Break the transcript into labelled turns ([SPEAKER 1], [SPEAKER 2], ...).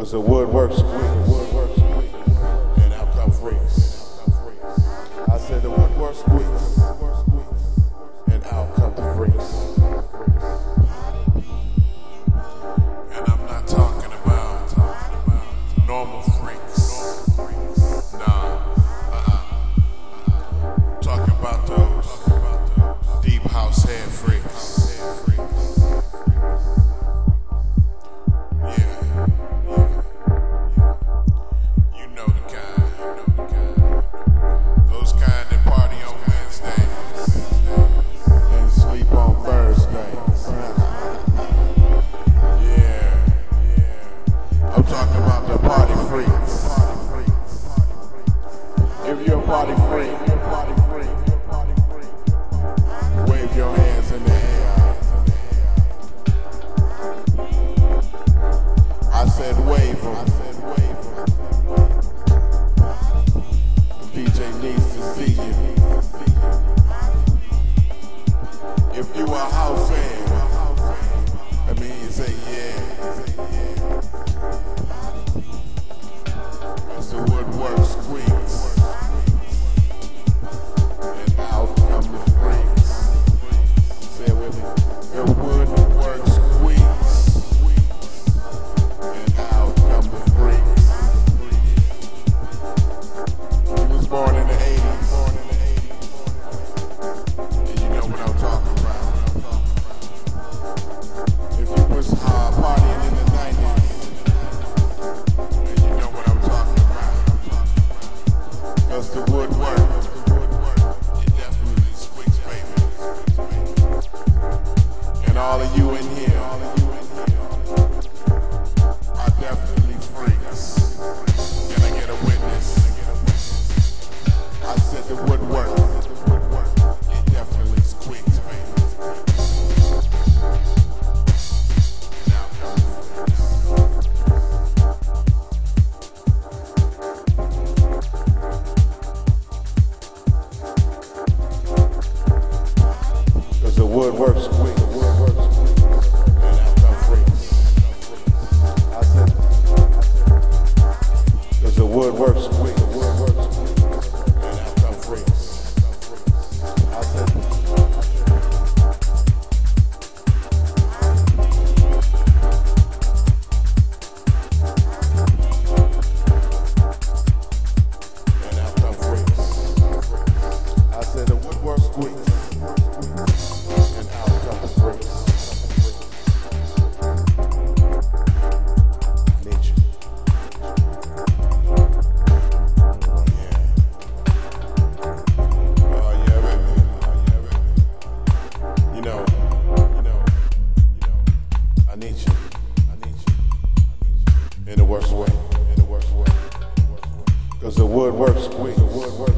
[SPEAKER 1] Cause the wood works squeaks, and out come freaks. I said the wood works squeaks, and out come the freaks. And I'm not talking about normal freaks. Nah, talking about those deep house head freaks. If you're a party freak, wave your hands in the air. I said wave them. DJ needs to see you. If you a house fan, I mean you say yeah. Cause the woodwork squeaks. All of you in here are definitely freaks. Can I get a witness? I said the woodwork, it definitely squeaks, baby. Now cause the woodwork squeaks. The wood works quick, and out come freaks. I said, and out come freaks. I said the wood works quick, and out come the freaks. I need you. In the worst way. Cause the wood works quick.